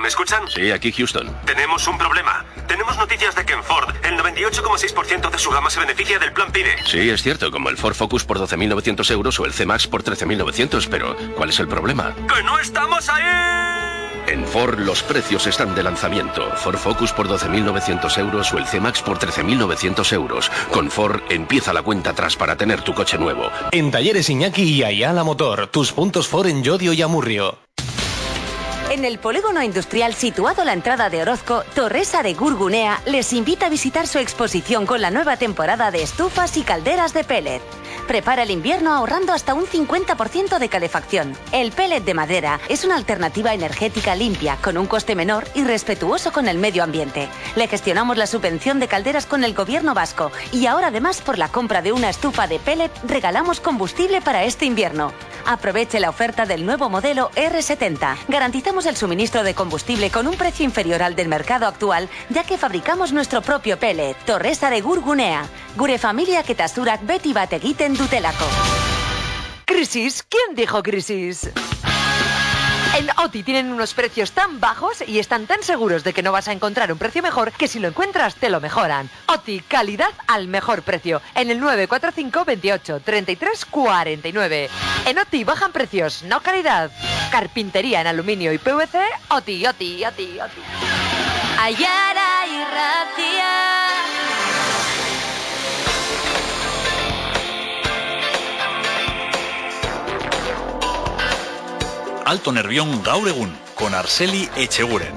¿me escuchan? Sí, aquí Houston. Tenemos un problema. Tenemos noticias de que en Ford el 98,6% de su gama se beneficia del plan PIDE. Sí, es cierto, como el Ford Focus por 12.900 euros o el C-Max por 13.900, pero ¿cuál es el problema? ¡Que no estamos ahí! En Ford los precios están de lanzamiento. Ford Focus por 12.900 euros o el C-Max por 13.900 euros. Con Ford empieza la cuenta atrás para tener tu coche nuevo. En Talleres Iñaki y Ayala Motor, tus puntos Ford en Llodio y Amurrio. En el polígono industrial situado a la entrada de Orozco, Torresa de Gurgunea les invita a visitar su exposición con la nueva temporada de estufas y calderas de pellet. Prepara el invierno ahorrando hasta un 50% de calefacción. El pellet de madera es una alternativa energética limpia, con un coste menor y respetuoso con el medio ambiente. Le gestionamos la subvención de calderas con el gobierno vasco y ahora además por la compra de una estufa de pellet regalamos combustible para este invierno. Aproveche la oferta del nuevo modelo R70. Garantizamos el suministro de combustible con un precio inferior al del mercado actual, ya que fabricamos nuestro propio pellet. Torresa de Gurgunea. Gure familia ketasurak beti bat egiten dutelako. ¿Crisis? ¿Quién dijo crisis? En OTI tienen unos precios tan bajos y están tan seguros de que no vas a encontrar un precio mejor que si lo encuentras te lo mejoran. OTI, calidad al mejor precio. En el 945 28 33 49. En OTI bajan precios, no calidad. Carpintería en aluminio y PVC, OTI, OTI, OTI, OTI. Ayara y Ratia. Alto Nervión gaur egun, con Arceli Echeguren.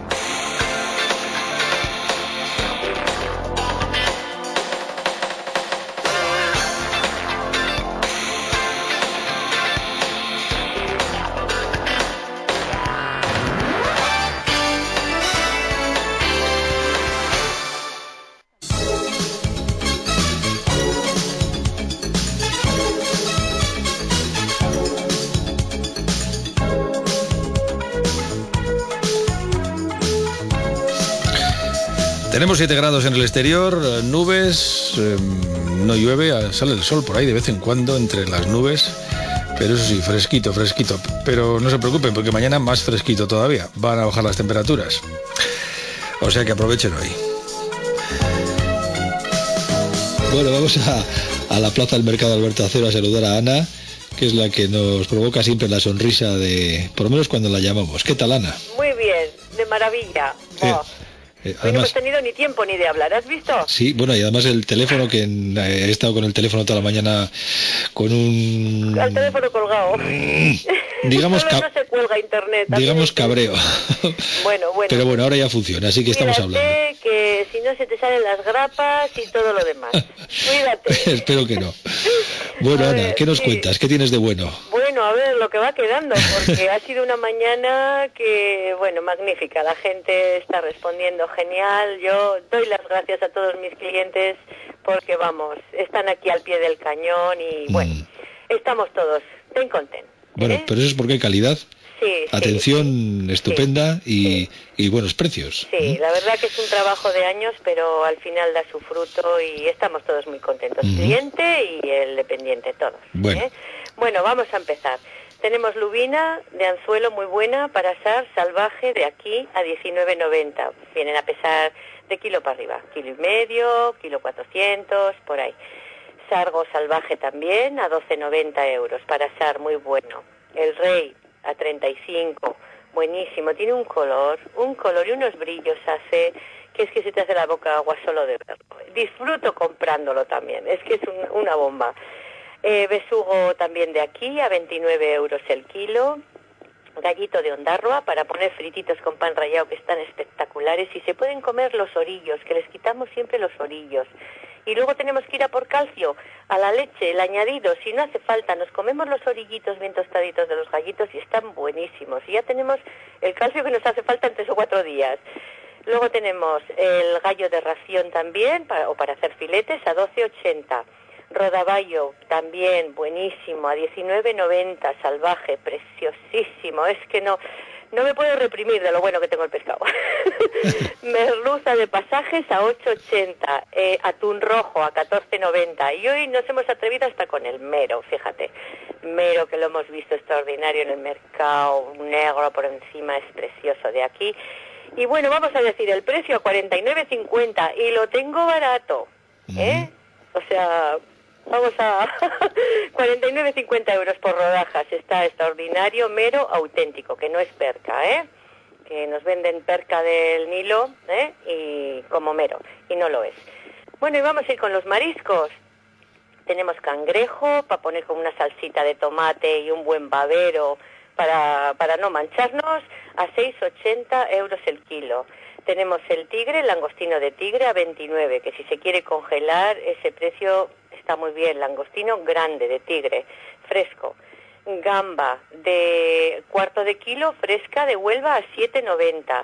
Tenemos 7 grados en el exterior, nubes, no llueve, sale el sol por ahí de vez en cuando entre las nubes, pero eso sí, fresquito, fresquito. Pero no se preocupen porque mañana más fresquito todavía, van a bajar las temperaturas. O sea que aprovechen hoy. Bueno, vamos a la plaza del Mercado Alberto Acero a saludar a Ana, que es la que nos provoca siempre la sonrisa de, por lo menos cuando la llamamos. ¿Qué tal, Ana? Muy bien, de maravilla. Además, hoy no hemos tenido ni tiempo ni de hablar, ¿has visto? Sí, bueno, y además el teléfono, que he estado con el teléfono toda la mañana con un... Al teléfono colgado. Digamos, no se cuelga internet. Digamos cabreo. Bueno. Pero bueno, ahora ya funciona, así que estamos hablando. Que si no se te salen las grapas y todo lo demás. Cuídate. Espero que no. Bueno, Ana, ¿qué nos cuentas? ¿Qué tienes de bueno? Bueno, a ver lo que va quedando, porque ha sido una mañana que, bueno, magnífica. La gente está respondiendo genial. Yo doy las gracias a todos mis clientes porque, vamos, están aquí al pie del cañón y, bueno, estamos todos bien contentos. Bueno, pero eso es porque hay calidad, atención estupenda y buenos precios. Sí, la verdad que es un trabajo de años, pero al final da su fruto y estamos todos muy contentos. Cliente y el dependiente, todos. Bueno, vamos a empezar. Tenemos lubina de anzuelo muy buena para asar salvaje de aquí a 19,90. Vienen a pesar de kilo para arriba, 1,5 kilos, 1,4 kilos, por ahí. Sargo salvaje también a 12,90 euros para asar, muy bueno. El rey a 35, buenísimo, tiene un color y unos brillos hace, que es que se te hace la boca agua solo de verlo. Disfruto comprándolo también, es que es una bomba. Besugo también de aquí a 29 euros el kilo. Gallito de Ondarroa para poner frititos con pan rallado que están espectaculares y se pueden comer los orillos, que les quitamos siempre los orillos. Y luego tenemos que ir a por calcio, a la leche, el añadido, si no hace falta, nos comemos los orillitos bien tostaditos de los gallitos y están buenísimos. Y ya tenemos el calcio que nos hace falta en 3 o 4 días. Luego tenemos el gallo de ración también, para hacer filetes, a 12,80. Rodaballo también buenísimo, a 19,90, salvaje, preciosísimo. Es que no me puedo reprimir de lo bueno que tengo el pescado. Merluza de pasajes a 8,80, atún rojo a 14,90. Y hoy nos hemos atrevido hasta con el mero, fíjate. Mero, que lo hemos visto extraordinario en el mercado, negro por encima, es precioso de aquí. Y bueno, vamos a decir el precio a 49,50 y lo tengo barato, ¿eh? O sea, vamos a 49,50 euros por rodajas. Está extraordinario, mero, auténtico, que no es perca, ¿eh? Que nos venden perca del Nilo, ¿eh? Y como mero, y no lo es. Bueno, y vamos a ir con los mariscos. Tenemos cangrejo para poner con una salsita de tomate y un buen babero para no mancharnos, a 6,80 euros el kilo. Tenemos el tigre, el langostino de tigre, a 29, que si se quiere congelar, ese precio está muy bien. Langostino grande de tigre, fresco. Gamba de cuarto de kilo, fresca, de Huelva, a 7,90.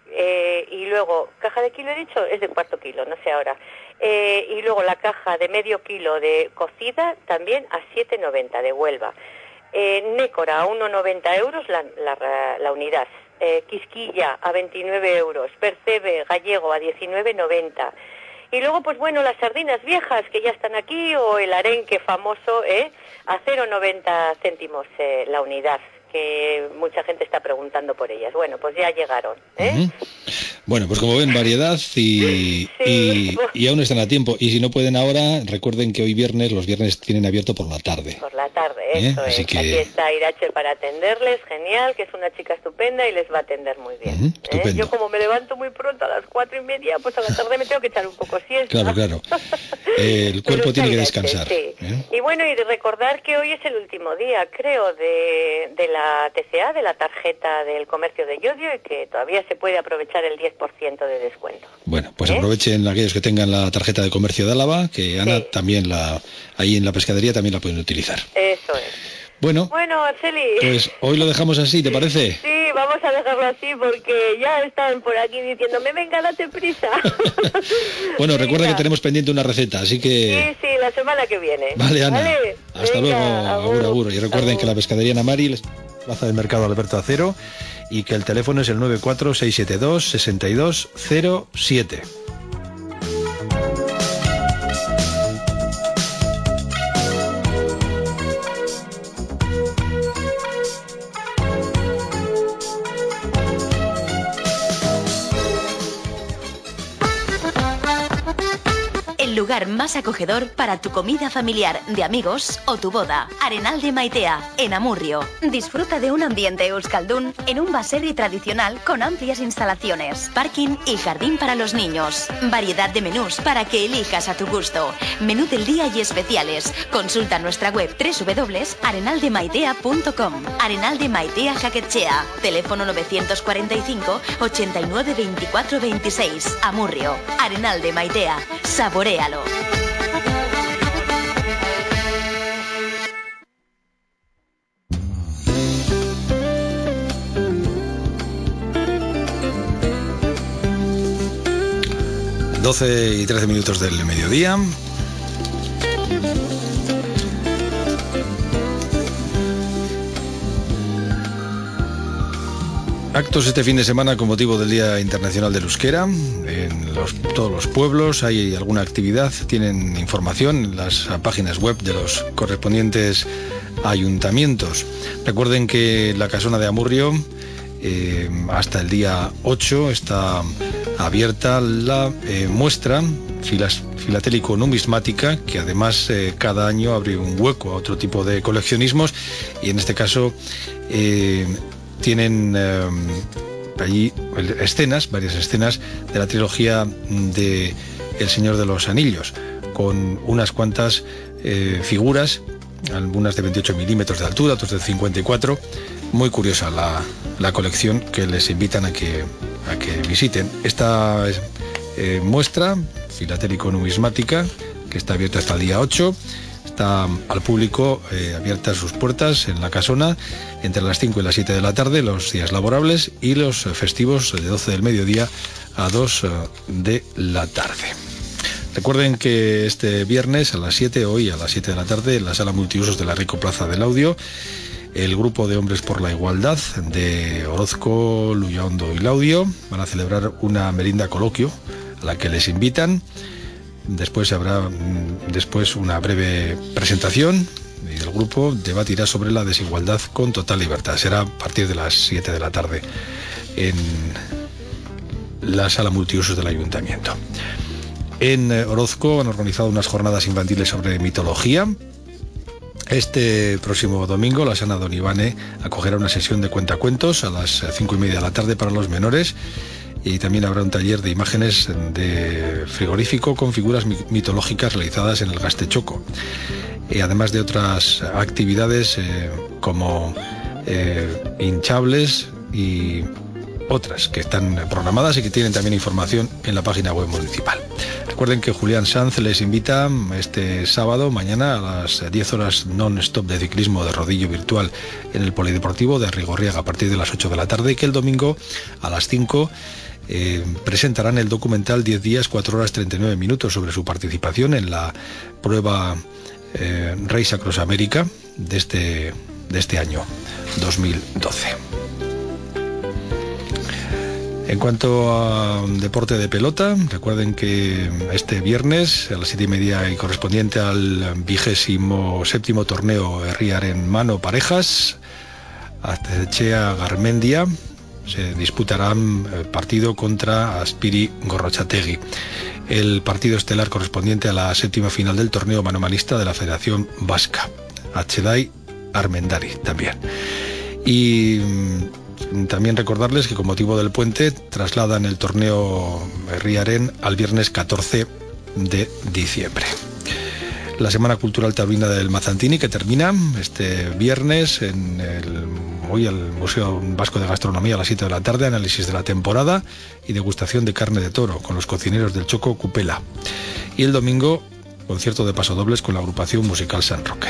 Y luego, caja de kilo he dicho, es de cuarto kilo, no sé ahora. Y luego la caja de medio kilo de cocida, también a 7,90 de Huelva. Nécora a 1,90 euros la unidad. Quisquilla a 29 euros. Percebe gallego a 19,90. Y luego, pues bueno, las sardinas viejas que ya están aquí, o el arenque famoso, a 0,90 céntimos la unidad, que mucha gente está preguntando por ellas. Bueno, pues ya llegaron, ¿eh? Bueno, pues como ven, variedad y aún están a tiempo. Y si no pueden ahora, recuerden que hoy viernes, los viernes tienen abierto por la tarde. Por la tarde, eso es. Que... Aquí está Irache para atenderles, genial, que es una chica estupenda y les va a atender muy bien. Yo como me levanto muy pronto a las 4:30, pues a la tarde me tengo que echar un poco siesta. Claro. El cuerpo tiene que descansar. Sí. Y bueno, y de recordar que hoy es el último día, creo, de la TCA, de la tarjeta del comercio de Llodio, y que todavía se puede aprovechar el 10% de descuento. Bueno, pues aprovechen aquellos que tengan la tarjeta de comercio de Álava, que Ana también ahí en la pescadería también la pueden utilizar. Eso es. Bueno, Arceli, pues hoy lo dejamos así, ¿te parece? Sí, vamos a dejarlo así porque ya están por aquí diciéndome, venga, date prisa. Bueno, recuerda que tenemos pendiente una receta, así que... Sí, la semana que viene. Vale, Ana. ¿Vale? Hasta luego, agur. Y recuerden que la pescadería Namari, Plaza del Mercado Alberto Acero, y que el teléfono es el 94672-6207. Lugar más acogedor para tu comida familiar, de amigos o tu boda. Arenal de Maitea, en Amurrio. Disfruta de un ambiente euskaldún en un baserri tradicional con amplias instalaciones, parking y jardín para los niños. Variedad de menús para que elijas a tu gusto. Menú del día y especiales. Consulta nuestra web www.arenaldemaitea.com. Arenal de Maitea Jaquetxea. Teléfono 945 89 24 26. Amurrio. Arenal de Maitea. Saboréalo. Doce y 13 minutos del mediodía. Actos este fin de semana con motivo del Día Internacional del Euskera. En todos los pueblos hay alguna actividad, tienen información en las páginas web de los correspondientes ayuntamientos. Recuerden que la Casona de Amurrio hasta el día 8 está abierta la muestra filatélico-numismática, que además cada año abre un hueco a otro tipo de coleccionismos, y en este caso tienen allí varias escenas de la trilogía de El Señor de los Anillos, con unas cuantas figuras, algunas de 28 milímetros de altura, otras de 54. Muy curiosa la colección, que les invitan a que visiten. Esta muestra filatélico-numismática, que está abierta hasta el día 8, está al público, abiertas sus puertas en la casona entre las 5 y las 7 de la tarde, los días laborables, y los festivos de 12 del mediodía a 2 de la tarde. Recuerden que este viernes a las 7, hoy a las 7 de la tarde, en la sala multiusos de la Rico Plaza del Audio, el grupo de Hombres por la Igualdad de Orozco, Luyaondo y Laudio van a celebrar una merienda coloquio a la que les invitan. Después habrá una breve presentación y el grupo debatirá sobre la desigualdad con total libertad. Será a partir de las 7 de la tarde la sala multiusos del ayuntamiento. En Orozco han organizado unas jornadas infantiles sobre mitología. Este próximo domingo la Sana Don Ivane acogerá una sesión de cuentacuentos a las 5:30 de la tarde para los menores, y también habrá un taller de imágenes de frigorífico con figuras mitológicas realizadas en el Gastechoco, además de otras actividades como hinchables y otras que están programadas y que tienen también información en la página web municipal. Recuerden que Julián Sanz les invita este sábado, mañana, a las 10 horas non-stop de ciclismo de rodillo virtual en el Polideportivo de Rigorriaga a partir de las 8 de la tarde, y que el domingo a las 5 presentarán el documental 10 días, 4 horas 39 minutos sobre su participación en la prueba Race Across America de este año 2012. En cuanto a deporte de pelota, recuerden que este viernes a las 7:30 y correspondiente al 27º torneo Herriaren Mano Parejas, Aztechea Garmendia, se disputarán el partido contra Aspiri Gorrotxategi. El partido estelar correspondiente a la 7ª final del torneo manomanista de la Federación Vasca, Atxedai Armendari también. Y también recordarles que con motivo del puente trasladan el torneo Herriaren al viernes 14 de diciembre. La Semana Cultural Taurina del Mazantini, que termina este viernes hoy al Museo Vasco de Gastronomía a las 7 de la tarde, análisis de la temporada y degustación de carne de toro con los cocineros del Choco Cupela. Y el domingo, concierto de pasodobles con la agrupación musical San Roque.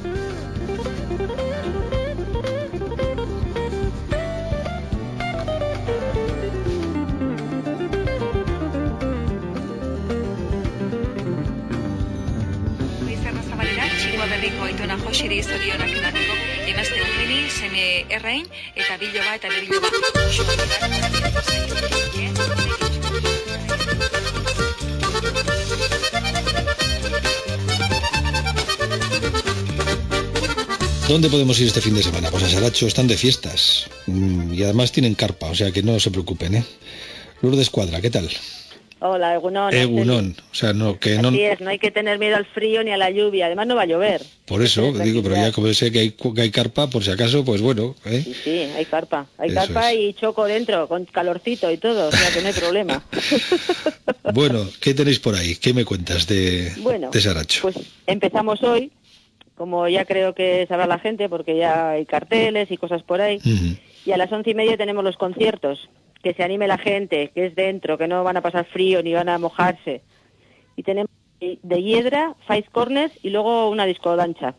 Josiri zorionak emateko emazte urdini, seme errain, eta biloba eta biloba. ¿Dónde podemos ir este fin de semana? Pues a Saracho, están de fiestas y además tienen carpa, o sea que no se preocupen, ¿eh? Lourdes Cuadra, ¿qué tal? Hola, Egunon. Egunon, o sea, no, que no... Así es, no hay que tener miedo al frío ni a la lluvia, además no va a llover. Por eso, digo, pero ya como sé que hay carpa, por si acaso, pues bueno, ¿eh? Sí, hay carpa y choco dentro, con calorcito y todo, o sea que no hay problema. Bueno, ¿qué tenéis por ahí? ¿Qué me cuentas de Saracho? Pues empezamos hoy, como ya creo que sabrá la gente, porque ya hay carteles y cosas por ahí, y a las 11:30 tenemos los conciertos. Que se anime la gente, que es dentro, que no van a pasar frío ni van a mojarse. Y tenemos de Hiedra, Five Corners y luego una discodancha.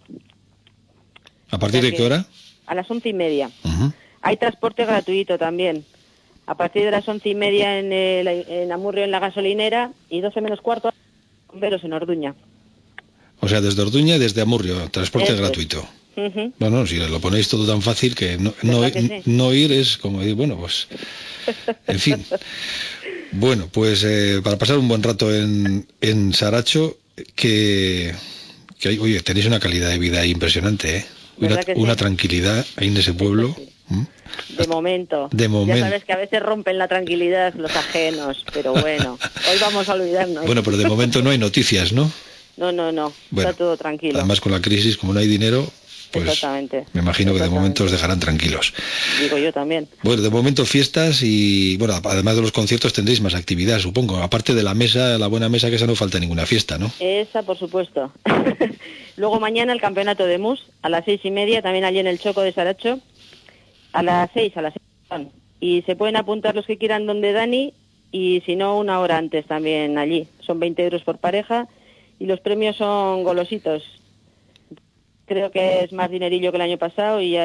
¿A partir de qué hora? A las 11:30. Hay transporte gratuito también. A partir de las 11:30 en Amurrio, en la gasolinera, y 12 menos cuarto, bomberos en Orduña. O sea, desde Orduña y desde Amurrio, transporte gratuito. No, si lo ponéis todo tan fácil que no ir es como decir, bueno, pues... En fin. Bueno, pues para pasar un buen rato en Saracho, que oye, tenéis una calidad de vida impresionante, ¿eh? Una tranquilidad ahí en ese pueblo. De momento. Ya sabes que a veces rompen la tranquilidad los ajenos, pero bueno, hoy vamos a olvidarnos. Bueno, pero de momento no hay noticias, ¿no? No. Bueno, está todo tranquilo. Además, con la crisis, como no hay dinero... Pues exactamente. Me imagino que de momento os dejarán tranquilos. Digo yo también. Bueno, de momento fiestas y, bueno, además de los conciertos tendréis más actividad, supongo. Aparte de la mesa, la buena mesa, que esa no falta ninguna fiesta, ¿no? Esa, por supuesto. Luego mañana el campeonato de mus, a las 6:30, también allí en el Choco de Saracho. A las 6. Y se pueden apuntar los que quieran donde Dani, y si no, una hora antes también allí. Son 20 euros por pareja, y los premios son golositos. Creo que es más dinerillo que el año pasado y ya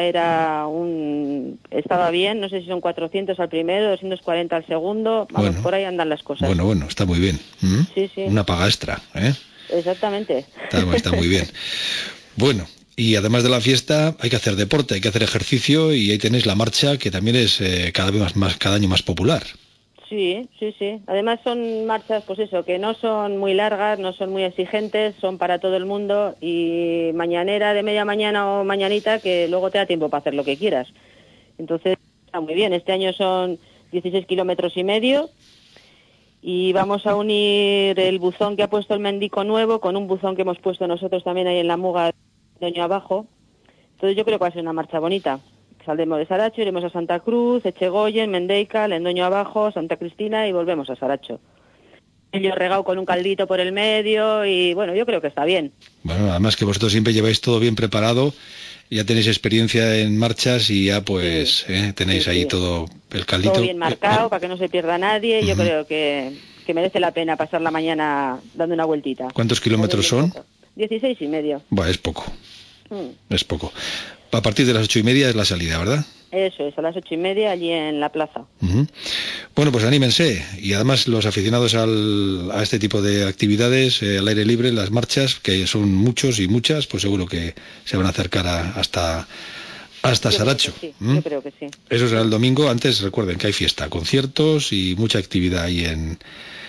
estaba bien, no sé si son 400 al primero, 240 al segundo, vamos, por ahí andan las cosas. Bueno, está muy bien. Sí. Una paga extra, ¿eh? Exactamente. Está muy bien. Bueno, y además de la fiesta hay que hacer deporte, hay que hacer ejercicio, y ahí tenéis la marcha, que también es cada año más popular. Sí. Además son marchas, pues eso, que no son muy largas, no son muy exigentes, son para todo el mundo, y mañanera de media mañana o mañanita, que luego te da tiempo para hacer lo que quieras. Entonces está muy bien. Este año son 16,5 kilómetros, Y vamos a unir el buzón que ha puesto el Mendico nuevo con un buzón que hemos puesto nosotros también ahí en la Muga, Doño Abajo. Entonces yo creo que va a ser una marcha bonita. Saldremos de Saracho, iremos a Santa Cruz, Echegoyen, Mendeica, Lendoño Abajo, Santa Cristina y volvemos a Saracho. Yo regado con un caldito por el medio y bueno, yo creo que está bien. Bueno, además que vosotros siempre lleváis todo bien preparado, ya tenéis experiencia en marchas y ya pues tenéis ahí todo el caldito. Todo bien marcado para que no se pierda nadie. Yo creo que merece la pena pasar la mañana dando una vueltita. ¿Cuántos kilómetros son? 16,5. Bueno, es poco. Es poco. A partir de las 8:30 es la salida, ¿verdad? Eso es, a las 8:30 allí en la plaza. Bueno, pues anímense. Y además los aficionados a este tipo de actividades, al aire libre, las marchas, que son muchos y muchas, pues seguro que se van a acercar hasta Saracho. Yo creo que sí. Eso será el domingo. Antes recuerden que hay fiesta, conciertos y mucha actividad ahí en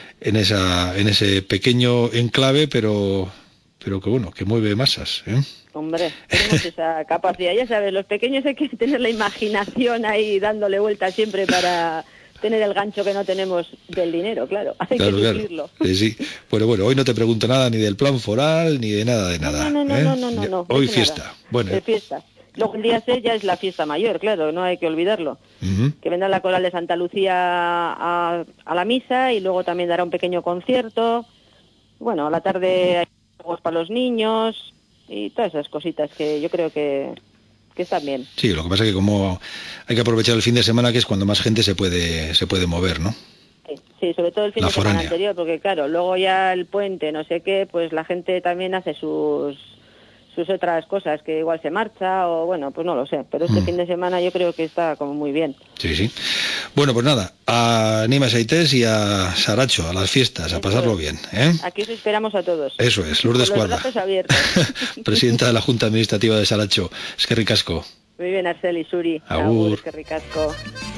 ese pequeño enclave, pero que bueno, que mueve masas, ¿eh? Hombre, tenemos esa capacidad. Ya sabes, los pequeños hay que tener la imaginación ahí dándole vuelta siempre para tener el gancho que no tenemos del dinero, claro. Hay que cumplirlo. Claro. Sí. Bueno, hoy no te pregunto nada ni del plan foral ni de nada. No. Hoy fiesta. Nada. Bueno. De fiesta. Luego el día 6 ya es la fiesta mayor, claro, no hay que olvidarlo. Que vendrá la coral de Santa Lucía a la misa y luego también dará un pequeño concierto. Bueno, a la tarde hay juegos para los niños y todas esas cositas que yo creo que están bien. Sí, lo que pasa es que como hay que aprovechar el fin de semana, que es cuando más gente se puede mover, ¿no? Sí, sobre todo el fin de semana anterior, porque claro, luego ya el puente, no sé qué, pues la gente también hace sus otras cosas, que igual se marcha o bueno, pues no lo sé, pero este fin de semana yo creo que está como muy bien. Sí. Bueno, pues nada, a Nima Saités y a Saracho, a las fiestas, a pasarlo bien, ¿eh? Aquí os esperamos a todos. Eso es, Lourdes Cuadra. Con los brazos abiertos. Presidenta de la Junta Administrativa de Saracho. Es que ricasco. Muy bien, Arceli, Suri. Agur. Es que ricasco.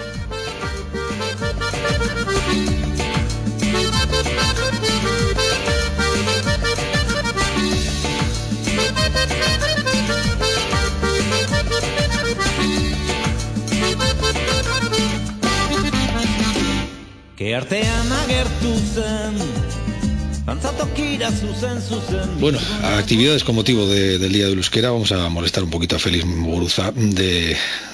Bueno, a actividades con motivo del Día del Euskera vamos a molestar un poquito a Félix Muguruza de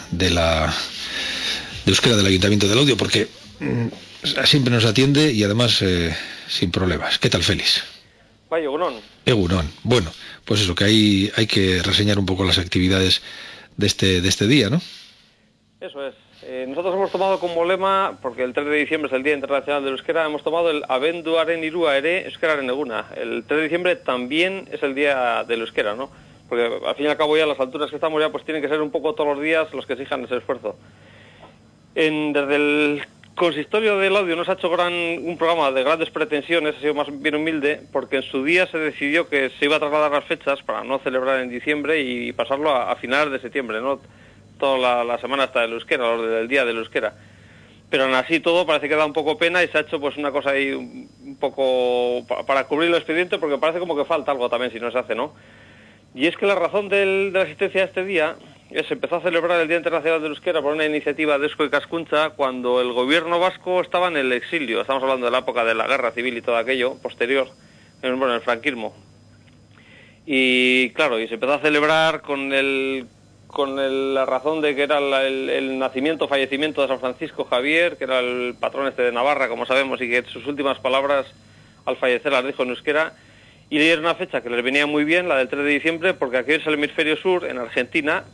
Euskera del Ayuntamiento de Laudio, porque siempre nos atiende y además sin problemas. ¿Qué tal, Félix? Vaya, Egunon. Bueno, pues eso, que hay que reseñar un poco las actividades de este día, ¿no? Eso es. Nosotros hemos tomado como lema, porque el 3 de diciembre es el Día Internacional del Euskera, hemos tomado el Abenduaren Irua ere Euskararen eguna. El 3 de diciembre también es el Día del Euskera, ¿no? Porque al fin y al cabo ya a las alturas que estamos ya pues tienen que ser un poco todos los días los que exijan ese esfuerzo. Desde el consistorio de Laudio no se ha hecho un programa de grandes pretensiones, ha sido más bien humilde, porque en su día se decidió que se iba a trasladar las fechas para no celebrar en diciembre y pasarlo a finales de septiembre, ¿no? Toda la semana hasta del euskera, del Día del Euskera. Pero aún así todo parece que da un poco pena y se ha hecho pues una cosa ahí un poco para cubrir el expediente, porque parece como que falta algo también si no se hace, ¿no? Y es que la razón de la existencia de este día se empezó a celebrar el Día Internacional del Euskera por una iniciativa de Eusko Ikaskuntza cuando el gobierno vasco estaba en el exilio. Estamos hablando de la época de la guerra civil y todo aquello, posterior, en el franquismo. Y claro, y se empezó a celebrar con la razón de que era el nacimiento, fallecimiento de San Francisco Javier, que era el patrón de Navarra, como sabemos, y que sus últimas palabras al fallecer las dijo en euskera, y le dieron una fecha que les venía muy bien, la del 3 de diciembre, porque aquí es el hemisferio sur, en Argentina,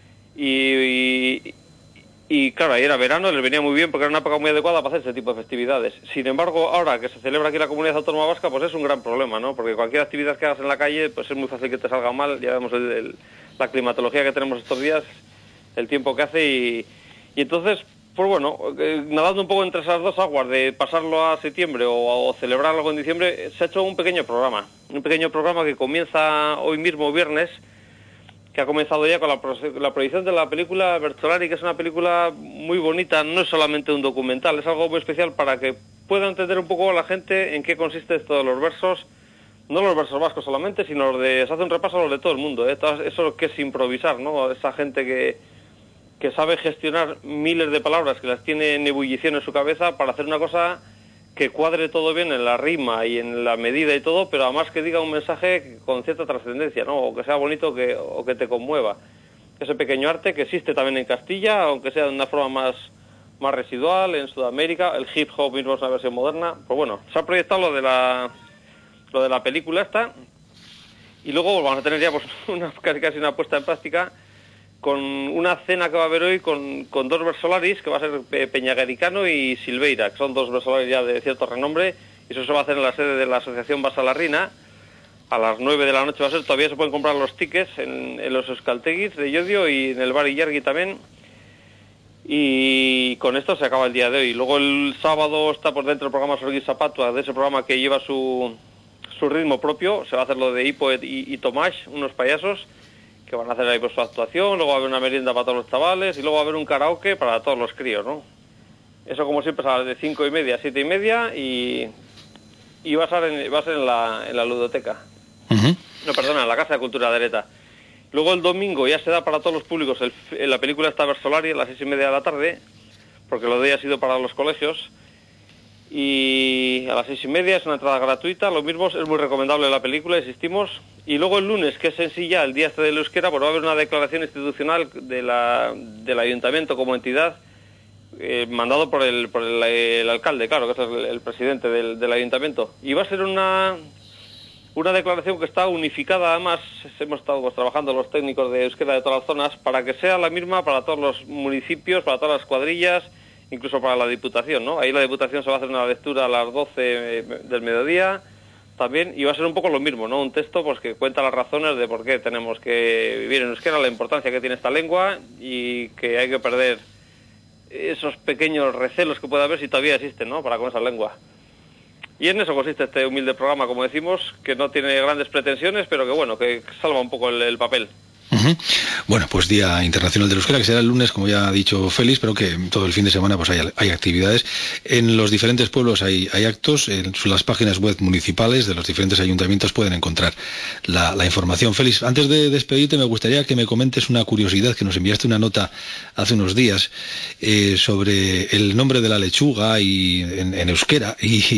y claro, ahí era verano, les venía muy bien porque era una época muy adecuada para hacer ese tipo de festividades. Sin embargo, ahora que se celebra aquí la Comunidad Autónoma Vasca, pues es un gran problema, ¿no? Porque cualquier actividad que hagas en la calle, pues es muy fácil que te salga mal. Ya vemos la climatología que tenemos estos días, el tiempo que hace y entonces, pues bueno, nadando un poco entre esas dos aguas de pasarlo a septiembre o celebrarlo en diciembre, se ha hecho un pequeño programa que comienza hoy mismo, viernes, que ha comenzado ya con la proyección de la película Bertolari, que es una película muy bonita, no es solamente un documental, es algo muy especial para que pueda entender un poco la gente en qué consiste esto de los versos, no los versos vascos solamente, sino se hace un repaso a los de todo el mundo, eso que es improvisar, ¿no? Esa gente que sabe gestionar miles de palabras, que las tiene en ebullición en su cabeza para hacer una cosa que cuadre todo bien en la rima y en la medida y todo, pero además que diga un mensaje con cierta trascendencia, ¿no? O que sea bonito o que te conmueva. Ese pequeño arte que existe también en Castilla, aunque sea de una forma más residual, en Sudamérica. El hip hop mismo es una versión moderna. Pues bueno, se ha proyectado lo de la película esta, y luego vamos a tener ya pues casi una puesta en práctica con una cena que va a haber hoy con dos versolaris, que va a ser Peñagaricano y Silveira, que son dos versolaris ya de cierto renombre, y eso se va a hacer en la sede de la Asociación Basalarrina. A las 9 de la noche va a ser, todavía se pueden comprar los tickets en los Euskalteguis de Llodio y en el bar Illargi también. Y con esto se acaba el día de hoy. Luego el sábado está por dentro el programa Sorgui Zapatua, de ese programa que lleva su ritmo propio. Se va a hacer lo de Hipo y Tomás, unos payasos, que van a hacer ahí pues su actuación. Luego va a haber una merienda para todos los chavales y luego va a haber un karaoke para todos los críos, ¿no? Eso como siempre es a las de 5:30 a 7:30 y va a ser en la ludoteca. No, perdona, en la Casa de Cultura de Areta. Luego el domingo ya se da para todos los públicos la película esta Versolaria a las 6:30 de la tarde, porque lo de hoy ha sido para los colegios, y a las 6:30 es una entrada gratuita. Lo mismo, es muy recomendable la película, insistimos. Y luego el lunes, que es en sí ya el día este del euskera, pues va a haber una declaración institucional del ayuntamiento como entidad, mandado por el alcalde, claro, que es el presidente del ayuntamiento, y va a ser una declaración que está unificada. Además hemos estado pues trabajando los técnicos de euskera de todas las zonas para que sea la misma para todos los municipios, para todas las cuadrillas, incluso para la Diputación, ¿no? Ahí la Diputación se va a hacer una lectura a las 12 del mediodía también, y va a ser un poco lo mismo, ¿no? Un texto pues que cuenta las razones de por qué tenemos que vivir en euskera, la importancia que tiene esta lengua y que hay que perder esos pequeños recelos que puede haber si todavía existen, ¿no? Para con esa lengua. Y en eso consiste este humilde programa, como decimos, que no tiene grandes pretensiones, pero que bueno, que salva un poco el papel. Bueno, pues Día Internacional del Euskera, que será el lunes, como ya ha dicho Félix, pero que todo el fin de semana pues hay actividades. En los diferentes pueblos hay actos, en las páginas web municipales de los diferentes ayuntamientos pueden encontrar la información. Félix, antes de despedirte me gustaría que me comentes una curiosidad, que nos enviaste una nota hace unos días sobre el nombre de la lechuga en euskera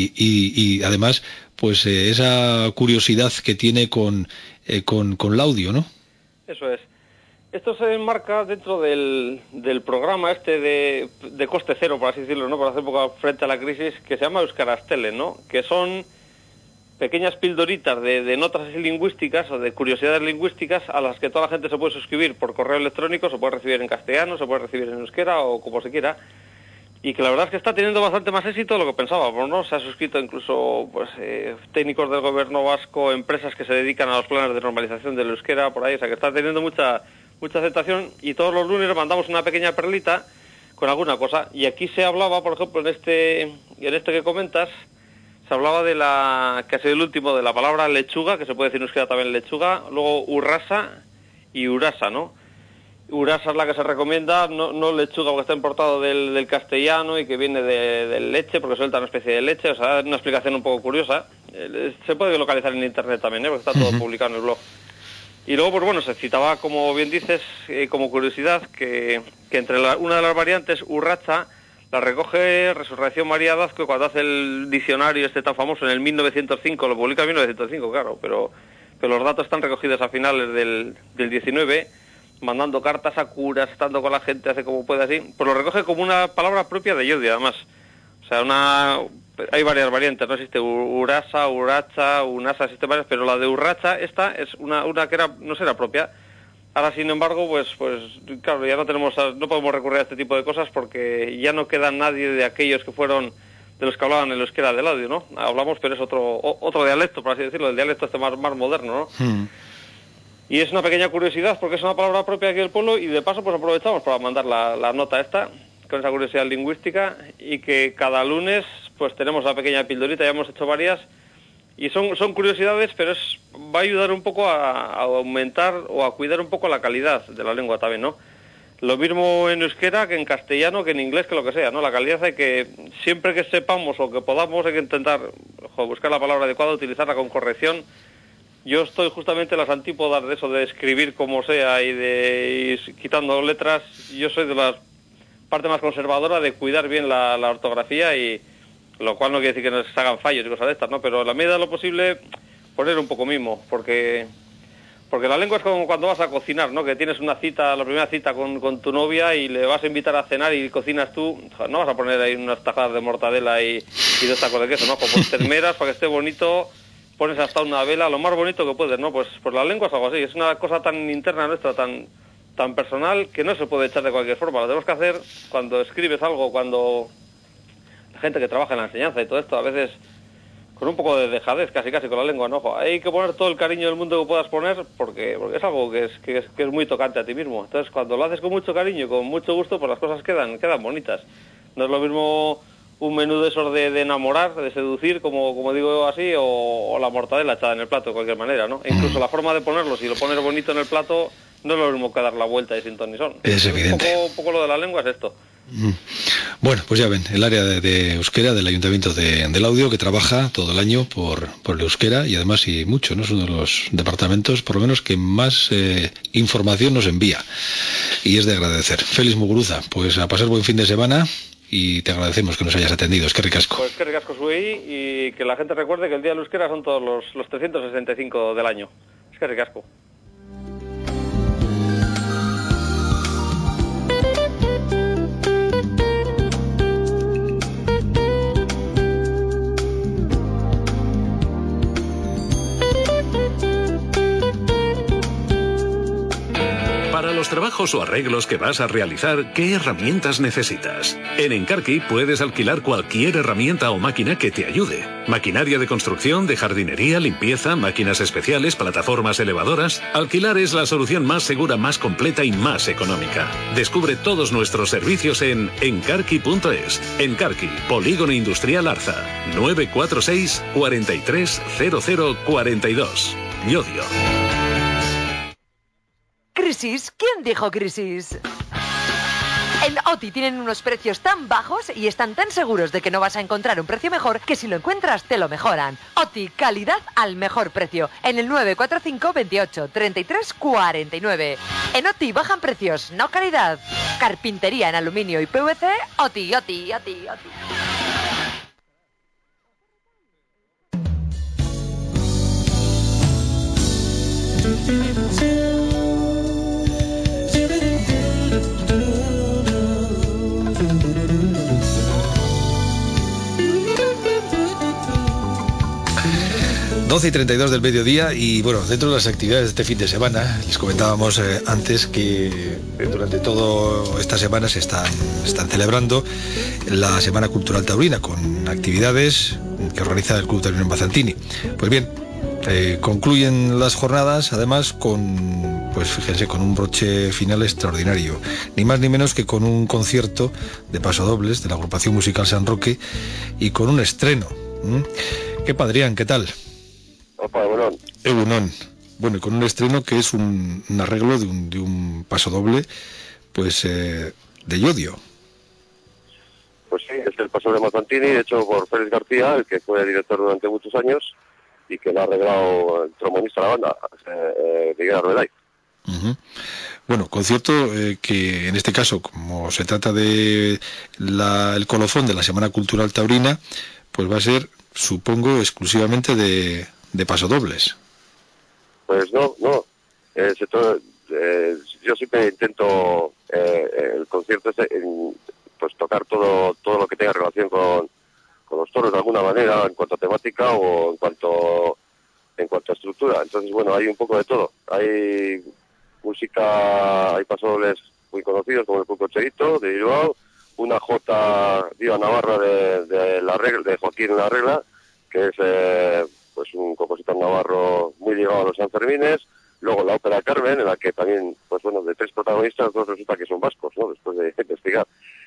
y además pues esa curiosidad que tiene con Laudio, ¿no? Eso es. Esto se enmarca dentro del programa de coste cero, por así decirlo, ¿no? Para hacer un poco frente a la crisis, que se llama Euskarastele, ¿no? Que son pequeñas pildoritas de notas lingüísticas o de curiosidades lingüísticas a las que toda la gente se puede suscribir por correo electrónico, se puede recibir en castellano, se puede recibir en euskera o como se quiera. Y que la verdad es que está teniendo bastante más éxito de lo que pensábamos, ¿no? Se ha suscrito incluso pues técnicos del gobierno vasco, empresas que se dedican a los planes de normalización del euskera por ahí, o sea que está teniendo mucha aceptación, y todos los lunes mandamos una pequeña perlita con alguna cosa. Y aquí se hablaba, por ejemplo, en este que comentas, se hablaba de que ha sido el último, de la palabra lechuga, que se puede decir en euskera también lechuga, luego urrasa y urasa, ¿no? Urasa es la que se recomienda, no lechuga, porque está importado del castellano y que viene de leche, porque suelta una especie de leche. O sea, es una explicación un poco curiosa. Se puede localizar en internet también, porque está todo publicado en el blog. Y luego, pues bueno, se citaba, como bien dices, como curiosidad, que entre una de las variantes, urracha, la recoge Resurrección María Dazco cuando hace el diccionario tan famoso en el 1905, lo publica en 1905, claro, pero los datos están recogidos a finales del 19, mandando cartas a curas, estando con la gente, hace como puede así, pues lo recoge como una palabra propia de Llodio, además. O sea, hay varias variantes, no existe urasa, uracha, unasa, existen varias, pero la de urracha, esta es una que no será propia. Ahora, sin embargo, pues claro, ya no podemos recurrir a este tipo de cosas porque ya no queda nadie de aquellos que fueron, de los que hablaban el euskera del audio, ¿no? Hablamos, pero es otro dialecto, por así decirlo, el dialecto más moderno, ¿no? Y es una pequeña curiosidad porque es una palabra propia aquí del pueblo, y de paso pues aprovechamos para mandar la nota esta, con esa curiosidad lingüística, y que cada lunes pues tenemos la pequeña pildorita, ya hemos hecho varias, y son curiosidades, pero va a ayudar un poco a aumentar o a cuidar un poco la calidad de la lengua también, ¿no? Lo mismo en euskera que en castellano, que en inglés, que lo que sea, ¿no? La calidad hay que, siempre que sepamos o que podamos, hay que intentar buscar la palabra adecuada, utilizarla con corrección. Yo estoy justamente en las antípodas de eso de escribir como sea y quitando letras. Yo soy de la parte más conservadora de cuidar bien la ortografía y lo cual no quiere decir que nos hagan fallos y cosas de estas, ¿no? Pero a la medida de lo posible poner un poco mimo, porque la lengua es como cuando vas a cocinar, ¿no? Que tienes una cita, la primera cita con tu novia y le vas a invitar a cenar y cocinas tú, no vas a poner ahí unas tajadas de mortadela y 2 tacos de queso, ¿no? Pues te esmeras para que esté bonito, pones hasta una vela, lo más bonito que puedes, ¿no? Pues la lengua es algo así, es una cosa tan interna nuestra, tan personal, que no se puede echar de cualquier forma. Lo tenemos que hacer cuando escribes algo, cuando la gente que trabaja en la enseñanza y todo esto, a veces con un poco de dejadez, casi con la lengua, ¿no? Hay que poner todo el cariño del mundo que puedas poner, porque es algo que es muy tocante a ti mismo. Entonces, cuando lo haces con mucho cariño y con mucho gusto, pues las cosas quedan bonitas. No es lo mismo un menú de esos de enamorar, de seducir, como digo así, o la mortadela echada en el plato, de cualquier manera, ¿no? E incluso la forma de ponerlo, si lo pones bonito en el plato, no es lo mismo que dar la vuelta y sin ton ni son. Es evidente. Un poco lo de la lengua es esto. Bueno, pues ya ven, el área de euskera del Ayuntamiento del Audio, que trabaja todo el año por el euskera, y además, y mucho, ¿no? Es uno de los departamentos, por lo menos, que más información nos envía, y es de agradecer. Félix Muguruza, pues a pasar buen fin de semana, y te agradecemos que nos hayas atendido. Es que ricasco. Pues que ricasco Suey, y que la gente recuerde que el Día del Euskera son todos los 365 del año. Es que ricasco. Para los trabajos o arreglos que vas a realizar, ¿qué herramientas necesitas? En Encarki puedes alquilar cualquier herramienta o máquina que te ayude. Maquinaria de construcción, de jardinería, limpieza, máquinas especiales, plataformas elevadoras. Alquilar es la solución más segura, más completa y más económica. Descubre todos nuestros servicios en encarki.es. Encarki, Polígono Industrial Arza, 946 43 00 42. Llodio. ¿Crisis? ¿Quién dijo crisis? En OTI tienen unos precios tan bajos y están tan seguros de que no vas a encontrar un precio mejor que si lo encuentras te lo mejoran. OTI, calidad al mejor precio. En el 945 28 33 49. En OTI bajan precios, no calidad. Carpintería en aluminio y PVC. OTI, OTI, OTI, OTI. Doce y 32 del mediodía, y bueno, dentro de las actividades de este fin de semana, les comentábamos antes que durante toda esta semana se están celebrando la Semana Cultural Taurina, con actividades que organiza el Club Taurino en Bazantini. Pues bien, concluyen las jornadas, además, pues fíjense, con un broche final extraordinario, ni más ni menos que con un concierto de pasodobles de la agrupación musical San Roque, y con un estreno. ¿Qué Padrián? ¿Qué tal? Opa, Egunon. Bueno, y con un estreno que es un arreglo de un pasodoble, pues de Llodio. Pues sí, es el pasodoble Mazantini, hecho por Félix García, el que fue director durante muchos años, y que lo ha arreglado el trombonista de la banda, Miguel Arbelay. Uh-huh. Bueno, concierto que en este caso, como se trata de el colofón de la Semana Cultural Taurina, pues va a ser, supongo, exclusivamente de pasodobles. Pues no. Yo siempre intento el concierto pues tocar todo lo que tenga relación con los toros de alguna manera, en cuanto a temática o en cuanto a estructura. Entonces, bueno, hay un poco de todo. Hay música, hay pasodobles muy conocidos como el Pulpo Cheito de Bilbao, una Jota Viva Navarra de Joaquín La Regla, que es pues un compositor navarro muy ligado a los Sanfermines. Luego la ópera Carmen, en la que también, pues bueno, de 3 protagonistas, 2 resulta que son vascos, ¿no? Después de investigar.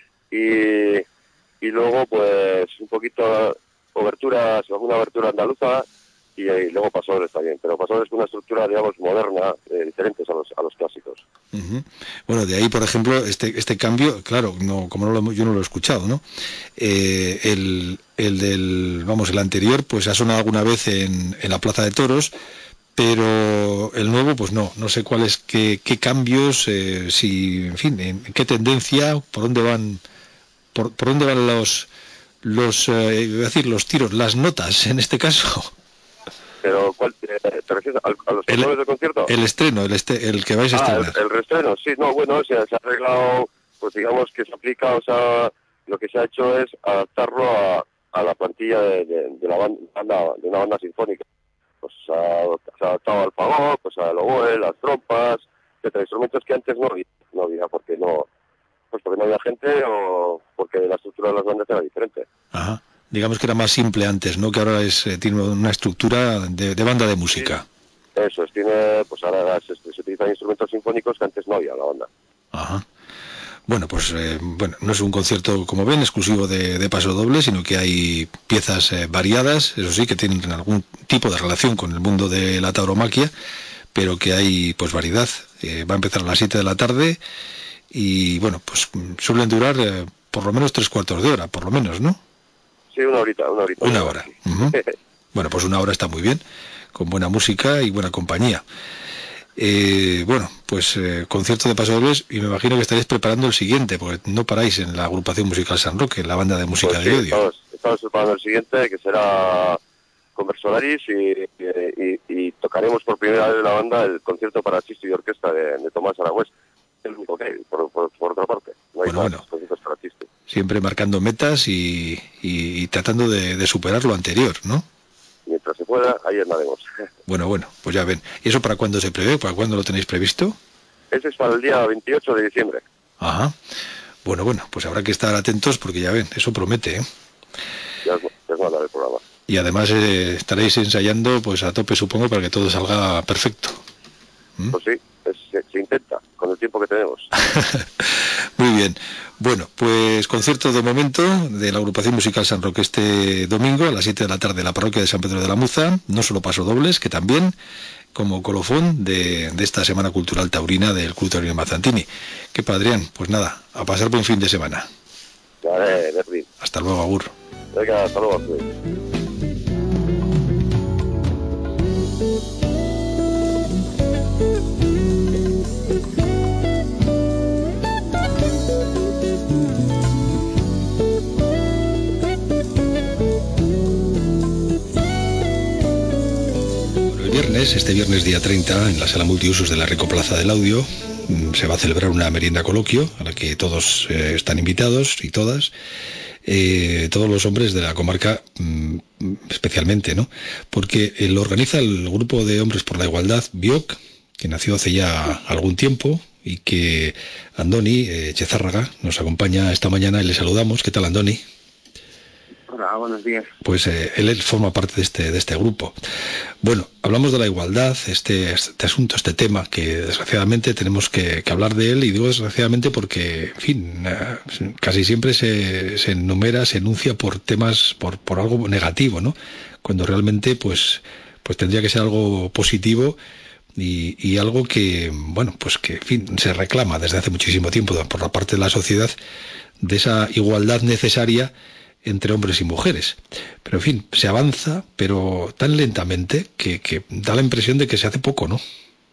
Y luego, pues, un poquito alguna obertura andaluza, y luego pasodobles también. Pero pasodobles con una estructura, digamos, moderna, diferentes a los clásicos. Uh-huh. Bueno, de ahí, por ejemplo, este cambio, claro, yo no lo he escuchado, ¿no? El anterior, pues ha sonado alguna vez en la Plaza de Toros, pero el nuevo, pues no sé cuáles, qué cambios, si, en fin, qué tendencia, por dónde van los tiros, las notas en este caso. Pero ¿cuál te refieres a los pasodobles del concierto? El estreno, el que vais a estrenar. El reestreno, sí, no, bueno, se ha arreglado, pues digamos que se aplica, o sea, lo que se ha hecho es adaptarlo a la plantilla de la banda, de una banda sinfónica. Pues se ha adaptado al fagot, pues al oboe, las trompas, etcétera, instrumentos que antes no había, porque no había gente o porque la estructura de las bandas era diferente. Ajá. Digamos que era más simple antes, ¿no? Que ahora tiene una estructura de banda de música. Sí. Eso es, pues ahora se utilizan instrumentos sinfónicos que antes no había en la banda. Ajá. Bueno, pues no es un concierto, como ven, exclusivo de pasodoble, sino que hay piezas variadas, eso sí, que tienen algún tipo de relación con el mundo de la tauromaquia, pero que hay pues variedad. Va a empezar a las 7 de la tarde y, bueno, pues suelen durar por lo menos 3/4 de hora, por lo menos, ¿no? Sí, una horita. Una hora. Uh-huh. Bueno, pues una hora está muy bien, con buena música y buena compañía. Concierto de pasodobles, y me imagino que estaréis preparando el siguiente, porque no paráis en la agrupación musical San Roque, la banda de música de Llodio. Estamos preparando el siguiente, que será con Versolaris, y tocaremos por primera vez en la banda el concierto para chisto y orquesta de Tomás Aragüés, el único que hay, por otra parte. No hay más conciertos para chisto. Siempre marcando metas y tratando de superar lo anterior, ¿no? Mientras se pueda, ahí andaremos. Bueno, pues ya ven. ¿Y eso para cuándo se prevé? ¿Para cuándo lo tenéis previsto? Ese es para el día 28 de diciembre. Ajá. Bueno, pues habrá que estar atentos porque ya ven, eso promete, ¿eh? Ya os mandaré el programa. Y además estaréis ensayando pues a tope, supongo, para que todo salga perfecto. Pues sí, se intenta, con el tiempo que tenemos. Muy bien. Bueno, pues concierto de momento de la agrupación musical San Roque este domingo a las 7 de la tarde en la parroquia de San Pedro de la Muza, no solo pasodobles, que también como colofón de esta Semana Cultural Taurina del Club Taurino Mazzantini. ¿Qué padre, Adrián? Pues nada, a pasar buen fin de semana. Vale, Berry. Hasta luego, agur. Venga, hasta luego. Este viernes día 30, en la sala multiusos de la Ricoplaza del Audio, se va a celebrar una merienda coloquio a la que todos están invitados y todas, todos los hombres de la comarca especialmente, ¿no? Porque lo organiza el Grupo de Hombres por la Igualdad, BIOC, que nació hace ya algún tiempo y que Andoni Chezárraga nos acompaña esta mañana y le saludamos. ¿Qué tal, Andoni? Hola, buenos días. Pues él forma parte de este grupo. Bueno, hablamos de la igualdad, este asunto, este tema, que desgraciadamente tenemos que hablar de él, y digo desgraciadamente porque, en fin, casi siempre se enumera, se enuncia por temas, por algo negativo, ¿no? Cuando realmente, pues tendría que ser algo positivo y algo que, bueno, pues que, en fin, se reclama desde hace muchísimo tiempo por la parte de la sociedad, de esa igualdad necesaria entre hombres y mujeres. Pero en fin, se avanza, pero tan lentamente que da la impresión de que se hace poco, ¿no?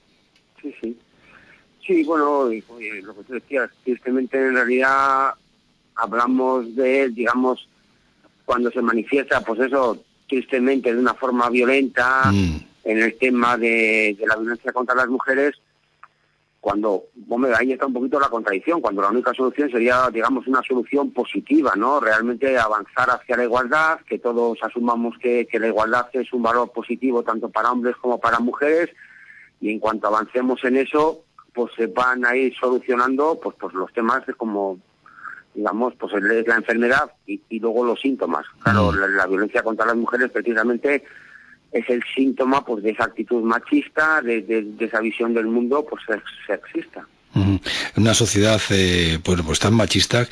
Sí. Sí, bueno, lo que tú decías, tristemente en realidad hablamos de él, digamos, cuando se manifiesta, pues eso, tristemente de una forma violenta, en el tema de la violencia contra las mujeres, cuando, hombre, ahí está un poquito la contradicción, cuando la única solución sería, digamos, una solución positiva, ¿no? Realmente avanzar hacia la igualdad, que todos asumamos que la igualdad es un valor positivo tanto para hombres como para mujeres, y en cuanto avancemos en eso, pues se van a ir solucionando pues los temas de como, digamos, pues la enfermedad y luego los síntomas. Claro, la violencia contra las mujeres precisamente es el síntoma pues de esa actitud machista, de esa visión del mundo pues sexista. Una sociedad pues tan machista,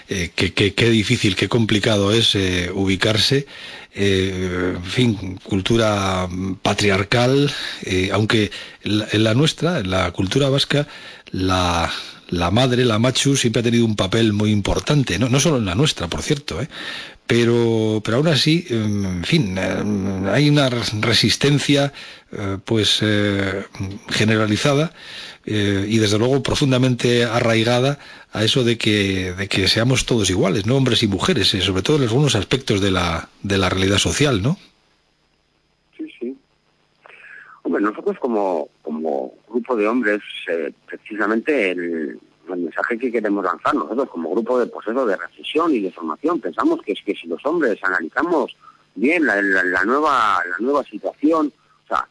qué difícil, qué complicado es ubicarse, en fin, cultura patriarcal, aunque en la nuestra, en la cultura vasca, la madre, la machu, siempre ha tenido un papel muy importante, no solo en la nuestra, por cierto, pero aún así, en fin, hay una resistencia generalizada y desde luego profundamente profundamente arraigada a eso de que seamos todos iguales, ¿no? Hombres y mujeres, sobre todo en algunos aspectos de la realidad social, ¿no? Sí, sí. Hombre, nosotros como grupo de hombres, precisamente el mensaje que queremos lanzar nosotros como grupo de de reflexión y de formación, pensamos que es que si los hombres analizamos bien la nueva situación, o sea,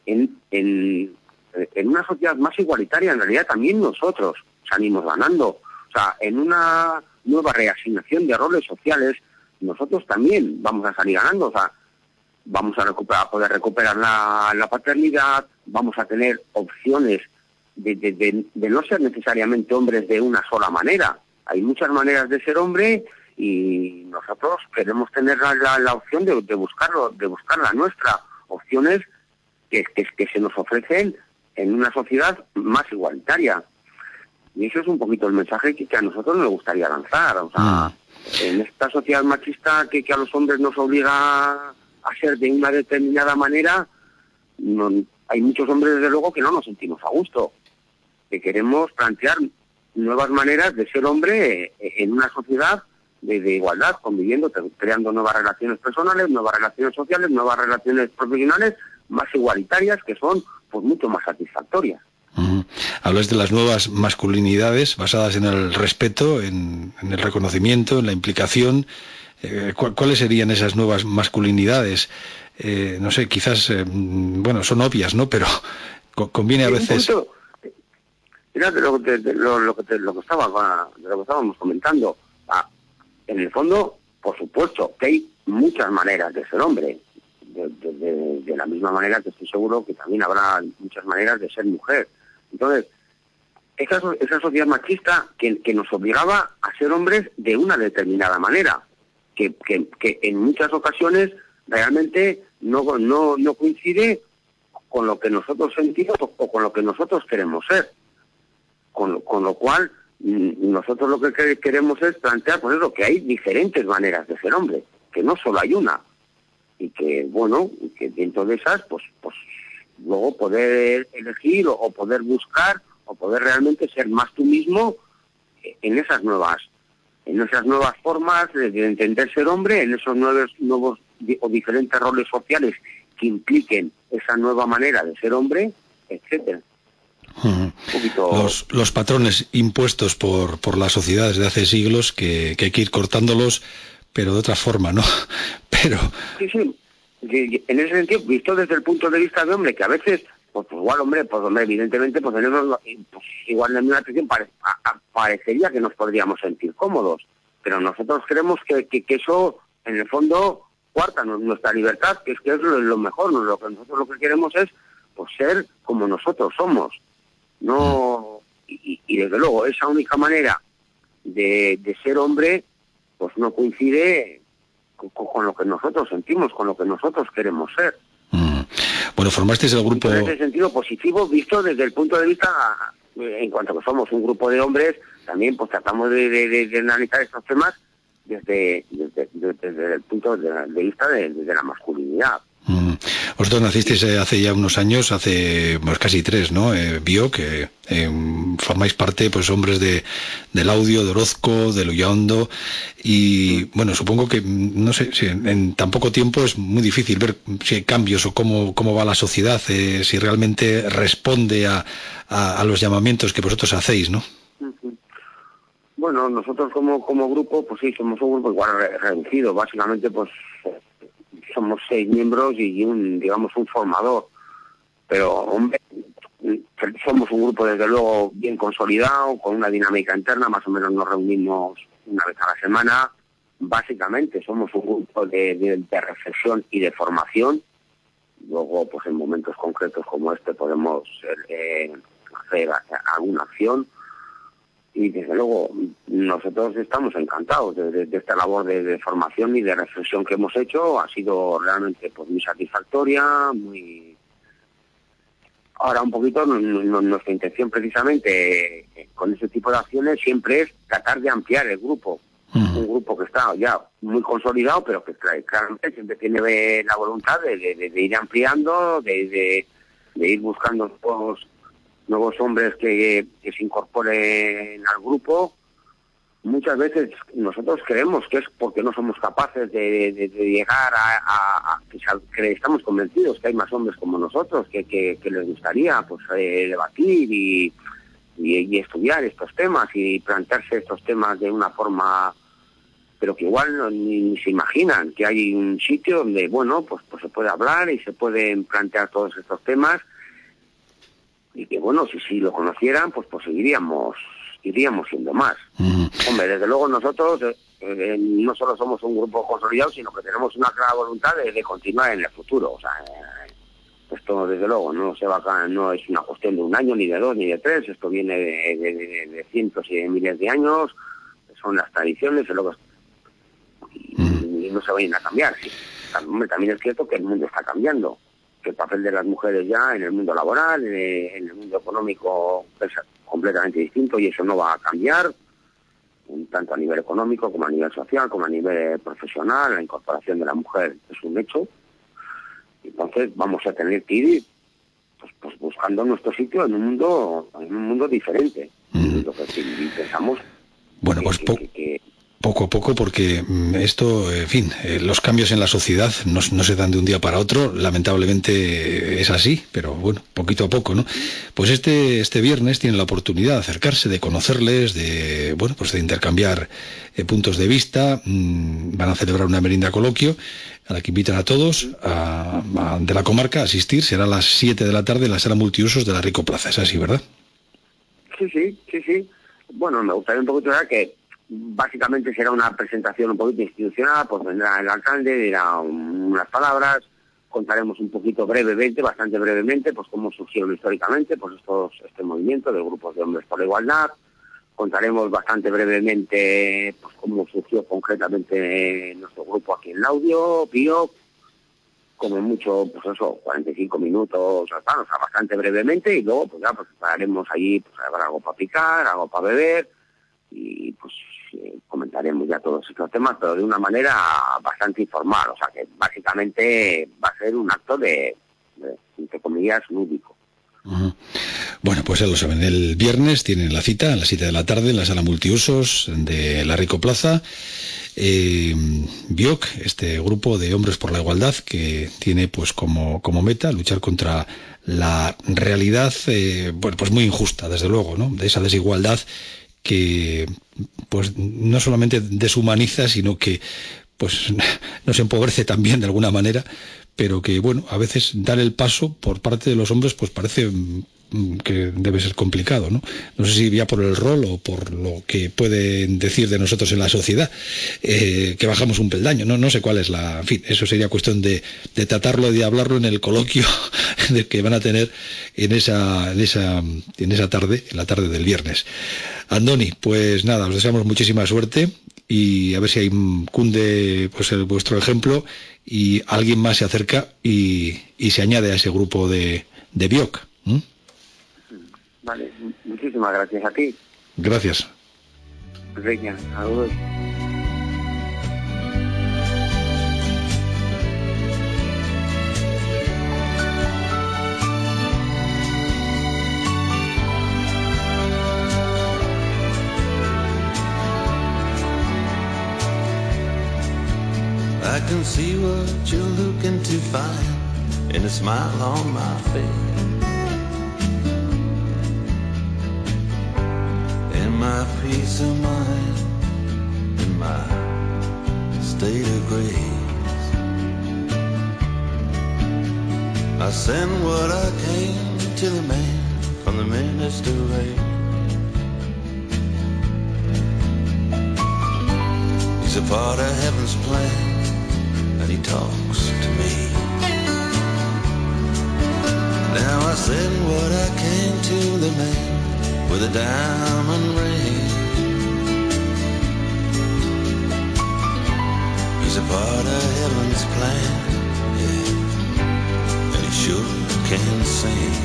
en una sociedad más igualitaria, en realidad también nosotros salimos ganando. O sea, en una nueva reasignación de roles sociales, nosotros también vamos a salir ganando. O sea, vamos a poder recuperar la paternidad, vamos a tener opciones de no ser necesariamente hombres de una sola manera. Hay muchas maneras de ser hombre y nosotros queremos tener la opción de buscar la nuestra, opciones que se nos ofrecen en una sociedad más igualitaria. Y eso es un poquito el mensaje que a nosotros nos gustaría lanzar. O sea, en esta sociedad machista que a los hombres nos obliga a ser de una determinada manera, hay muchos hombres, desde luego, que no nos sentimos a gusto, que queremos plantear nuevas maneras de ser hombre en una sociedad de igualdad, conviviendo, creando nuevas relaciones personales, nuevas relaciones sociales, nuevas relaciones profesionales, más igualitarias, que son pues mucho más satisfactorias. Hablas de las nuevas masculinidades basadas en el respeto, en el reconocimiento, en la implicación. ¿Cuáles serían esas nuevas masculinidades? No sé, quizás, son obvias, ¿no? Pero conviene a veces... Mira, de lo que estábamos comentando. En el fondo, por supuesto, que hay muchas maneras de ser hombre. De la misma manera que estoy seguro que también habrá muchas maneras de ser mujer. Entonces, esa sociedad machista que nos obligaba a ser hombres de una determinada manera, que en muchas ocasiones realmente no coincide con lo que nosotros sentimos o con lo que nosotros queremos ser. Con lo cual, nosotros lo que queremos es plantear, por eso, que hay diferentes maneras de ser hombre, que no solo hay una. Y que, que dentro de esas, pues luego poder elegir o poder buscar o poder realmente ser más tú mismo en esas nuevas formas de entender ser hombre, en esos nuevos o diferentes roles sociales que impliquen esa nueva manera de ser hombre, etcétera. Los patrones impuestos por la sociedad desde hace siglos que hay que ir cortándolos, pero de otra forma, ¿no? Sí. En ese sentido, visto desde el punto de vista de hombre, que a veces, pues igual, evidentemente, pues tenemos igual en una atención parecería que nos podríamos sentir cómodos, pero nosotros creemos que eso, en el fondo, cuarta nuestra libertad, que es lo mejor. Nosotros lo que queremos es pues ser como nosotros somos. No y desde luego, esa única manera de ser hombre, pues no coincide con lo que nosotros sentimos, con lo que nosotros queremos ser. Bueno, formasteis el grupo... En ese sentido positivo, visto desde el punto de vista, en cuanto que somos un grupo de hombres, también pues tratamos de analizar estos temas desde el punto de vista de la masculinidad. Vosotros nacisteis hace ya unos años, hace casi 3, ¿no? Vio que formáis parte, pues, hombres del audio, de Orozco, de Luyaondo, y bueno, supongo que, no sé, si en tan poco tiempo es muy difícil ver si hay cambios o cómo va la sociedad, si realmente responde a los llamamientos que vosotros hacéis, ¿no? Bueno, nosotros como grupo, pues sí, somos un grupo igual reducido, básicamente, pues somos 6 miembros y un formador, pero hombre, somos un grupo desde luego bien consolidado, con una dinámica interna, más o menos nos reunimos una vez a la semana. Básicamente somos un grupo de reflexión y de formación. Luego, pues en momentos concretos como este podemos hacer alguna acción. Y desde luego nosotros estamos encantados de esta labor de formación y de reflexión que hemos hecho. Ha sido realmente pues muy satisfactoria, muy... Ahora un poquito nuestra intención precisamente con ese tipo de acciones siempre es tratar de ampliar el grupo. Un grupo que está ya muy consolidado, pero que claramente siempre tiene la voluntad de ir ampliando, de ir buscando nuevos hombres que se incorporen al grupo. Muchas veces nosotros creemos que es porque no somos capaces de llegar que estamos convencidos que hay más hombres como nosotros que les gustaría pues debatir y estudiar estos temas y plantearse estos temas de una forma, pero que igual ni se imaginan que hay un sitio donde, bueno, pues se puede hablar y se pueden plantear todos estos temas, y que, bueno, si lo conocieran, pues iríamos siendo más. Hombre, desde luego nosotros no solo somos un grupo consolidado, sino que tenemos una clara voluntad de continuar en el futuro. O sea, esto desde luego no es una cuestión de un año, ni de 2, ni de 3, esto viene de cientos y de miles de años, son las tradiciones, es lo que y no se vayan a cambiar. Sí. También es cierto que el mundo está cambiando, que el papel de las mujeres ya en el mundo laboral, en el mundo económico es completamente distinto, y eso no va a cambiar, tanto a nivel económico como a nivel social, como a nivel profesional. La incorporación de la mujer es un hecho. Entonces vamos a tener que ir pues buscando nuestro sitio en un mundo diferente. Lo que pensamos. Bueno, pues poco a poco, porque esto, en fin, los cambios en la sociedad no se dan de un día para otro, lamentablemente es así, pero bueno, poquito a poco, ¿no? Pues este viernes tienen la oportunidad de acercarse, de conocerles, de intercambiar puntos de vista. Van a celebrar una merienda coloquio a la que invitan a todos de la comarca a asistir. Será a las 7 de la tarde en la sala multiusos de la Rico Plaza. ¿Es así, verdad? Sí. Bueno, me gustaría un poquito ver que básicamente será una presentación un poquito institucional, pues vendrá el alcalde, dirá unas palabras, contaremos un poquito bastante brevemente, pues cómo surgieron históricamente pues este movimiento de grupos de hombres por la igualdad. Contaremos bastante brevemente pues cómo surgió concretamente nuestro grupo aquí en Laudio, Pío, como mucho, 45 minutos, o sea, bastante brevemente, y luego pues haremos allí, pues habrá algo para picar, algo para beber, y pues comentaremos ya todos estos temas, pero de una manera bastante informal. O sea que básicamente va a ser un acto de entre comillas, lúdico. Bueno, pues ya lo saben, el viernes tienen la cita a las 7 de la tarde en la sala multiusos de la Rico Plaza. BIOC, este grupo de hombres por la igualdad, que tiene pues como meta luchar contra la realidad pues muy injusta, desde luego, ¿no? De esa desigualdad que pues no solamente deshumaniza, sino que pues nos empobrece también de alguna manera, pero que bueno, a veces dar el paso por parte de los hombres pues parece que debe ser complicado, ¿no? No sé si ya por el rol o por lo que pueden decir de nosotros en la sociedad, que bajamos un peldaño, no sé cuál es en fin, eso sería cuestión de tratarlo y de hablarlo en el coloquio que van a tener en esa tarde, en la tarde del viernes. Andoni, pues nada, os deseamos muchísima suerte y a ver si cunde pues vuestro ejemplo y alguien más se acerca y se añade a ese grupo de BIOC. Vale, muchísimas gracias a ti. Gracias. Venga, saludos. I can see what you're looking to find in a smile on my face, in my peace of mind, in my state of grace. I send what I came to the man from the minister race. He's a part of heaven's plan, and he talks to me. Now I send what I came to the man with a diamond ring. He's a part of heaven's plan, yeah, and he sure can sing.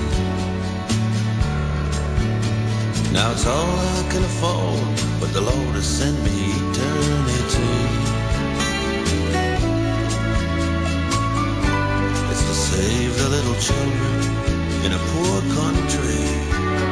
Now it's all I can afford, but the Lord has sent me eternity. It's to save the little children in a poor country.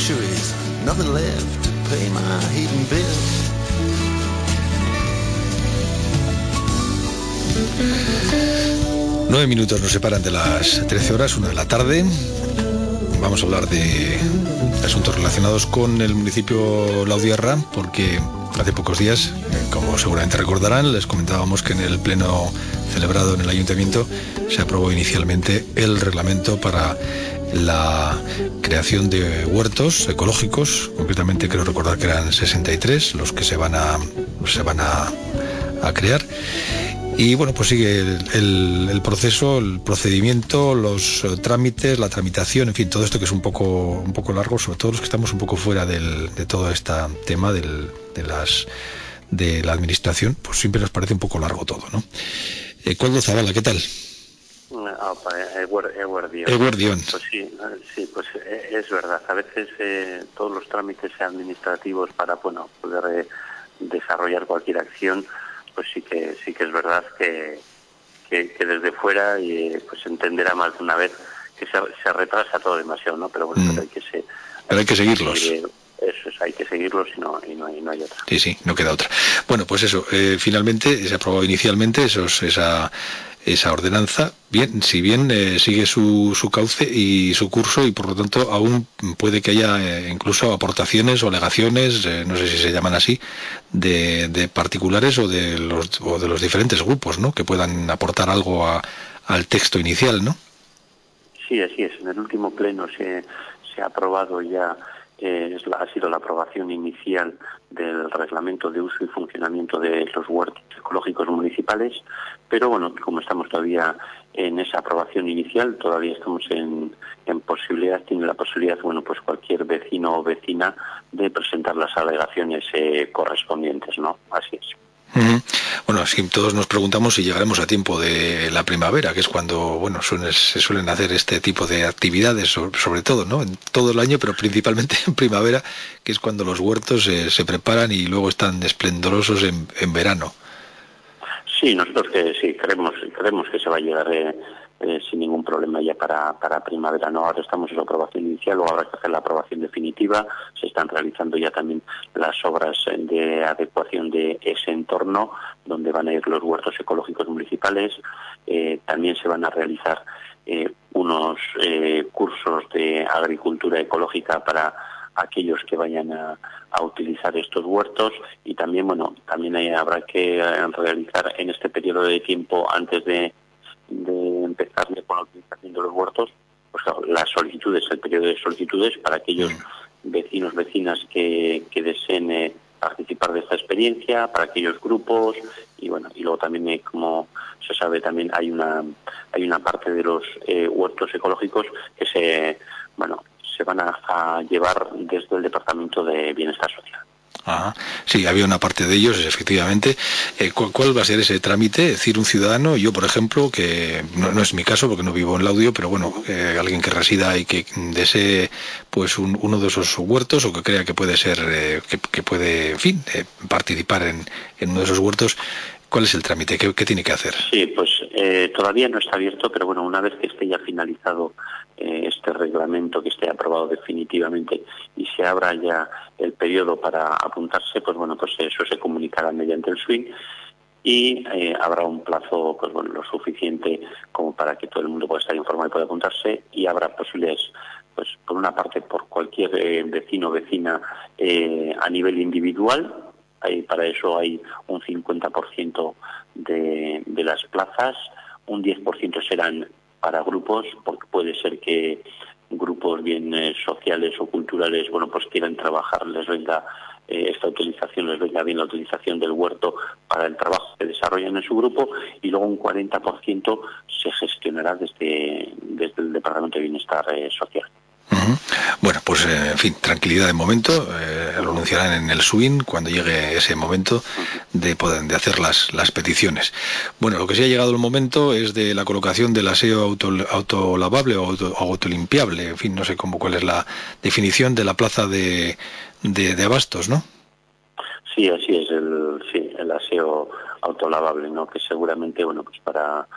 luxuries, nothing left to pay my heating bill. 9 minutos nos separan de las 13 horas, 1 de la tarde. Vamos a hablar de asuntos relacionados con el municipio Laudiarra, porque hace pocos días, como seguramente recordarán, les comentábamos que en el pleno celebrado en el ayuntamiento se aprobó inicialmente el reglamento para la creación de huertos ecológicos. Concretamente creo recordar que eran 63 los que se van a crear. Y bueno, pues sigue el proceso, el procedimiento, los trámites, la tramitación, en fin, todo esto que es un poco largo, sobre todo los que estamos un poco fuera de todo este tema de la administración, pues siempre nos parece un poco largo todo, ¿no? Coldo Zavala, ¿qué tal? Eguardión. Pues sí, pues es verdad. A veces todos los trámites administrativos para poder desarrollar cualquier acción, pues sí que es verdad que desde fuera pues entenderá más de una vez que se retrasa todo demasiado, ¿no? Pero bueno, pero hay que seguirlos. Eso es, hay que seguirlos y no hay otra. Sí, no queda otra. Bueno, pues eso, finalmente se aprobó inicialmente esa ordenanza, si bien sigue su cauce y su curso, y por lo tanto aún puede que haya incluso aportaciones o alegaciones, no sé si se llaman así, de particulares o de los diferentes grupos, ¿no?, que puedan aportar algo al texto inicial, ¿no? Sí, así es. En el último pleno se ha aprobado ya, ha sido la aprobación inicial del reglamento de uso y funcionamiento de los huertos ecológicos municipales, pero bueno, como estamos todavía en esa aprobación inicial, todavía estamos en posibilidad, tiene la posibilidad, bueno, pues cualquier vecino o vecina de presentar las alegaciones correspondientes, ¿no? Así es. Bueno, así todos nos preguntamos si llegaremos a tiempo de la primavera, que es cuando, bueno, se suelen hacer este tipo de actividades, sobre todo, ¿no?, en todo el año, pero principalmente en primavera, que es cuando los huertos se preparan y luego están esplendorosos en verano. Sí, nosotros creemos que se va a llegar sin ningún problema ya para primavera, ¿no? Ahora estamos en la aprobación inicial, luego habrá que hacer la aprobación definitiva. Se están realizando ya también las obras de adecuación de ese entorno donde van a ir los huertos ecológicos municipales. También se van a realizar unos cursos de agricultura ecológica para aquellos que vayan a utilizar estos huertos, y también habrá que realizar en este periodo de tiempo antes de empezar con la utilización de los huertos, pues claro, las solicitudes, el periodo de solicitudes para aquellos vecinas que deseen participar de esta experiencia, para aquellos grupos, y luego también, como se sabe, también hay una parte de los huertos ecológicos que se van a llevar desde el Departamento de Bienestar Social. Ajá. Sí, había una parte de ellos, efectivamente. ¿Cuál va a ser ese trámite? Es decir, un ciudadano, yo por ejemplo, que no es mi caso porque no vivo en Laudio, pero bueno, alguien que resida y que desee pues uno de esos huertos, o que crea que puede ser, que puede, en fin, participar en uno de esos huertos, ¿cuál es el trámite? ¿Qué tiene que hacer? Sí, pues todavía no está abierto, pero bueno, una vez que esté ya finalizado este reglamento, que esté aprobado definitivamente y se abra ya el periodo para apuntarse, pues bueno, pues eso se comunicará mediante el SWIN, y habrá un plazo, pues bueno, lo suficiente como para que todo el mundo pueda estar informado y pueda apuntarse, y habrá posibilidades, pues por una parte, por cualquier vecino o vecina a nivel individual. Para eso hay un 50% de las plazas, un 10% serán para grupos, porque puede ser que grupos bien sociales o culturales, bueno, pues quieran trabajar, les venga esta utilización, les venga bien la utilización del huerto para el trabajo que desarrollan en su grupo, y luego un 40% se gestionará desde el Departamento de Bienestar Social. Bueno, pues en fin, tranquilidad de momento, lo anunciarán en el SWIN cuando llegue ese momento de hacer las peticiones. Bueno, lo que sí ha llegado el momento es de la colocación del aseo autolavable o autolimpiable, en fin, no sé cuál es la definición de la plaza de Abastos, ¿no? Sí, así es, el aseo autolavable, ¿no? Que seguramente, bueno, pues para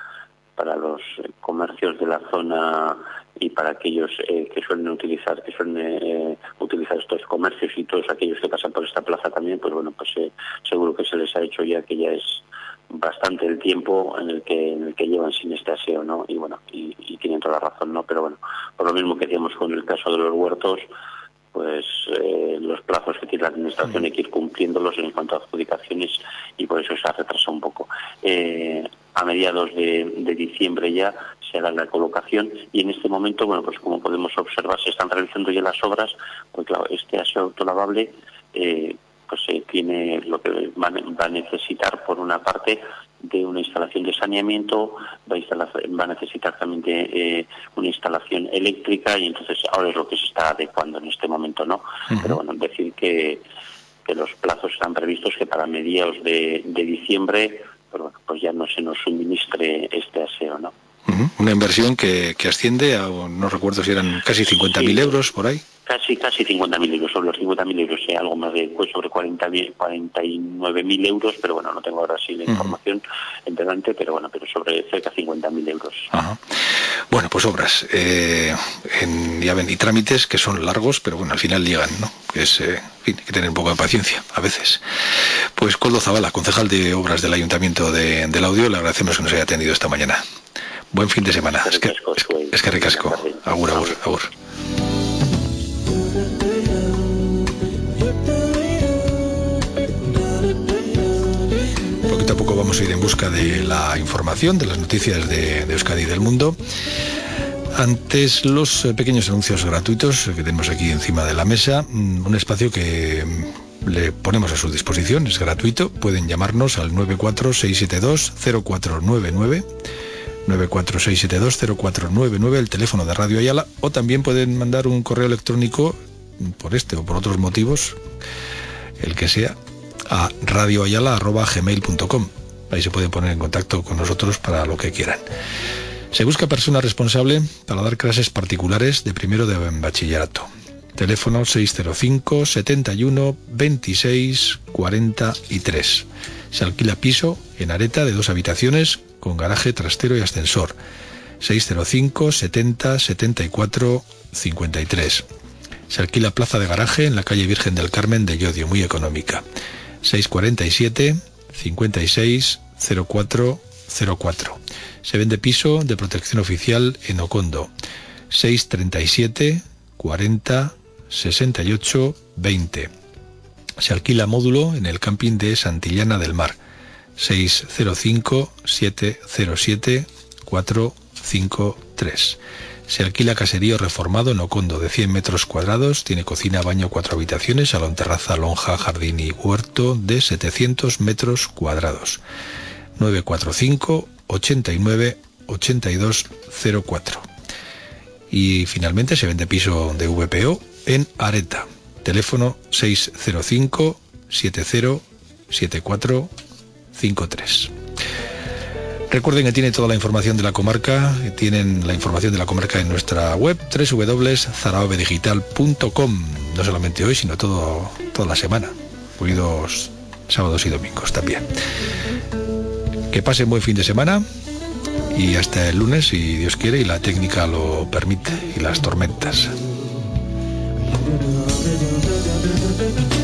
los comercios de la zona y para aquellos que suelen utilizar estos comercios y todos aquellos que pasan por esta plaza también, pues bueno, pues seguro que se les ha hecho ya, que ya es bastante el tiempo en el que llevan sin este aseo, ¿no? Y bueno, y tienen toda la razón, ¿no? Pero bueno, por lo mismo que decíamos con el caso de los huertos, pues los plazos que tiene la administración hay que ir cumpliéndolos en cuanto a adjudicaciones, y por eso se ha retrasado un poco. A mediados de diciembre ya se hará la colocación, y en este momento, bueno, pues como podemos observar, se están realizando ya las obras, pues claro, este aseo autolavable pues tiene lo que va a necesitar, por una parte, de una instalación de saneamiento, va a necesitar también de una instalación eléctrica, y entonces ahora es lo que se está adecuando en este momento, ¿no? Pero bueno, decir que los plazos están previstos que para mediados de diciembre, pues ya no se nos suministre este aseo, ¿no? Una inversión que asciende a, no recuerdo si eran casi 50.000 euros por ahí. Casi 50.000 euros, sobre los 50.000 euros, algo más de, pues sobre 49.000 euros, pero bueno, no tengo ahora sí la información en delante, pero bueno, pero sobre cerca de 50.000 euros. Ajá. Bueno, pues obras, ya ven, y trámites que son largos, pero bueno, al final llegan, ¿no? Que es, en fin, hay que tener un poco de paciencia, a veces. Pues Koldo Zabala, concejal de Obras del Ayuntamiento de Laudio, le agradecemos que nos haya atendido esta mañana. Buen fin de semana. Es que ricasco. Agur. Poquito a poco vamos a ir en busca de la información, de las noticias de Euskadi y del mundo. Antes, los pequeños anuncios gratuitos que tenemos aquí encima de la mesa, un espacio que le ponemos a su disposición, es gratuito. Pueden llamarnos al 946720499, 946720499, el teléfono de Radio Ayala, o también pueden mandar un correo electrónico por este o por otros motivos, el que sea, a radioayala@gmail.com. Ahí se pueden poner en contacto con nosotros para lo que quieran. Se busca persona responsable para dar clases particulares de primero de bachillerato. Teléfono 605 71 26 43. Se alquila piso en Areta de 2 habitaciones con garaje, trastero y ascensor. 605 70 74 53. Se alquila plaza de garaje en la calle Virgen del Carmen de Llodio, muy económica. 647 56 04 04. Se vende piso de protección oficial en Ocondo. 637 40 68 20. Se alquila módulo en el camping de Santillana del Mar. 605 707 453. Se alquila caserío reformado en Ocondo de 100 metros cuadrados. Tiene cocina, baño, 4 habitaciones, salón, terraza, lonja, jardín y huerto de 700 metros cuadrados. 945 89 82 04. Y finalmente se vende piso de VPO en Areta. Teléfono 605 70 74 53. Recuerden que tienen toda la información de la comarca, tienen la información de la comarca en nuestra web www.zaragovedigital.com. No solamente hoy, sino toda la semana, incluidos sábados y domingos también. Que pasen buen fin de semana y hasta el lunes, si Dios quiere y la técnica lo permite y las tormentas.